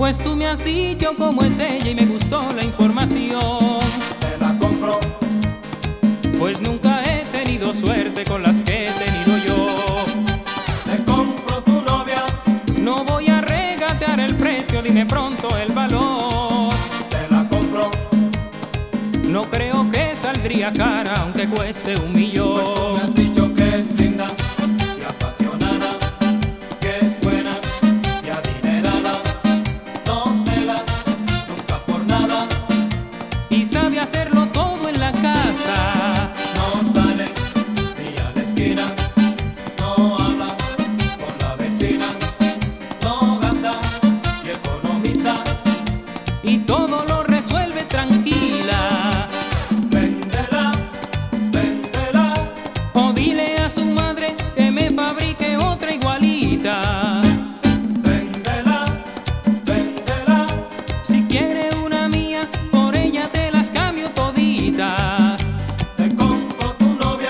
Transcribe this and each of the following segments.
Pues tú me has dicho cómo es ella y me gustó la información. Te la compro, Pues nunca he tenido suerte con las que he tenido yo. te compro tu novia. No voy a regatear el precio, dime pronto el valor. Te la compro, No creo que saldría cara aunque cueste 1.000.000. pues tú me has dicho que es linda y apasionada, que es buena y adinerada. No cela, nunca por nada. Y sabe hacerlo todo en la casa. No sale ni a la esquina, no habla con la vecina, no gasta y economiza. Y todo lo resuelve tranquila. Véndela, véndela, O dile a su madre que me fabrique otra igualita. véndela, véndela. Si quiere una mía, por ella te las cambio toditas. Te compro tu novia,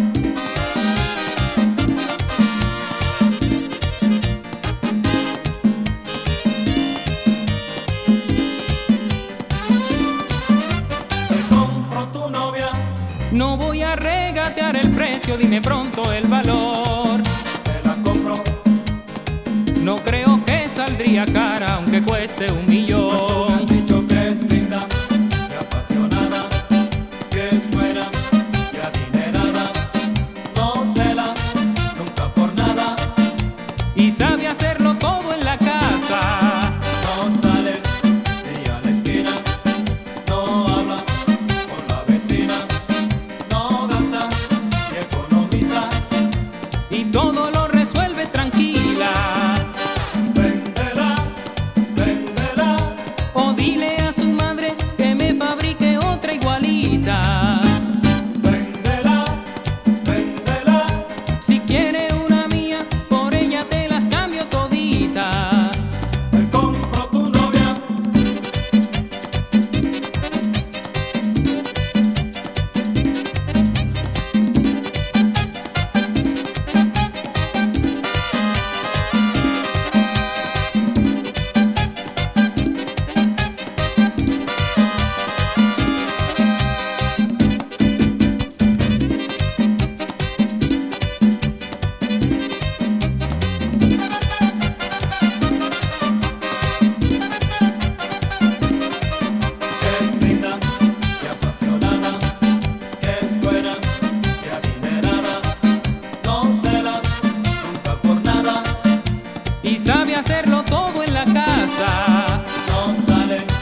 te compro tu novia. No voy a regatear el precio, dime pronto el valor. Te la compro, No creo que saldría cara aunque cueste pues tú me 1.000.000. has dicho que es linda y apasionada, que es buena y adinerada. No cela, nunca por nada. Y sabe hacerlo todo en la casa. No sale ni a la esquina, no habla con la vecina, no gasta y economiza. Y todo lo resuelve tranquila. Véndela, véndela, O dile a su madre que me fabrique otra igualita. véndela, véndela. Si quiere una mía, por ella te las cambio toditas. Te compro tu novia, que es linda y apasionada, que es buena y adinerada. No cela, nunca por nada. Y sabe hacerlo todo en la casa. No sale